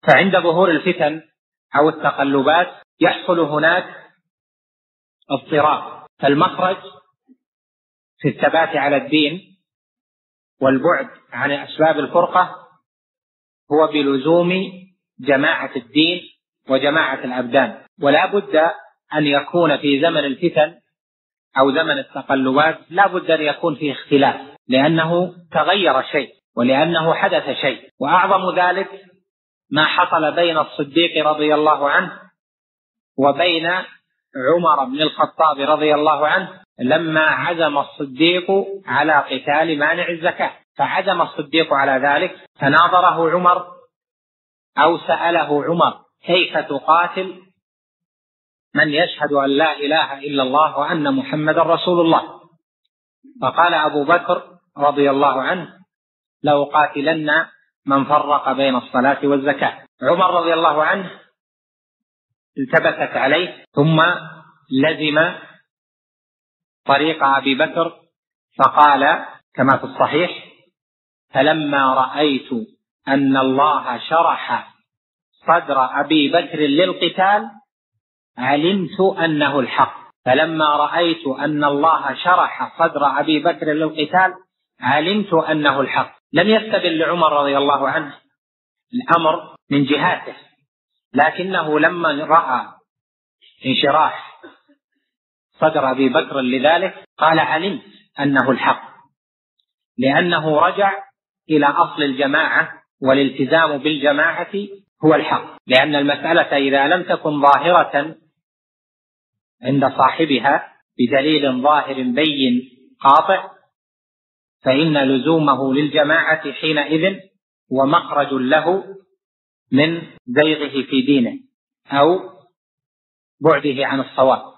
فعند ظهور الفتن أو التقلبات يحصل هناك اضطراب، فالمخرج في الثبات على الدين والبعد عن أسباب الفرقة هو بلزوم جماعة الدين وجماعة الأبدان. ولا بد أن يكون في زمن الفتن أو زمن التقلبات لا بد أن يكون فيه اختلاف، لأنه تغير شيء ولأنه حدث شيء. وأعظم ذلك ما حصل بين الصديق رضي الله عنه وبين عمر بن الخطاب رضي الله عنه لما عزم الصديق على قتال مانع الزكاة. فعزم الصديق على ذلك، فناظره عمر أو سأله عمر: كيف تقاتل من يشهد أن لا إله إلا الله وأن محمد رسول الله؟ فقال أبو بكر رضي الله عنه: لأقاتلن من فرق بين الصلاة والزكاة. عمر رضي الله عنه التبست عليه ثم لزم طريق أبي بكر، فقال كما في الصحيح: فلما رأيت أن الله شرح صدر أبي بكر للقتال علمت أنه الحق. فلما رأيت أن الله شرح صدر أبي بكر للقتال علمت أنه الحق. لم يستدل عمر رضي الله عنه الأمر من جهاته، لكنه لما رأى انشراح صدر أبي بكر لذلك قال: علمت أنه الحق، لأنه رجع إلى أصل الجماعة، والالتزام بالجماعة هو الحق. لأن المسألة إذا لم تكن ظاهرة عند صاحبها بدليل ظاهر بين قاطع فإن لزومه للجماعة حينئذ ومخرج له من زيغه في دينه أو بعده عن الصواب.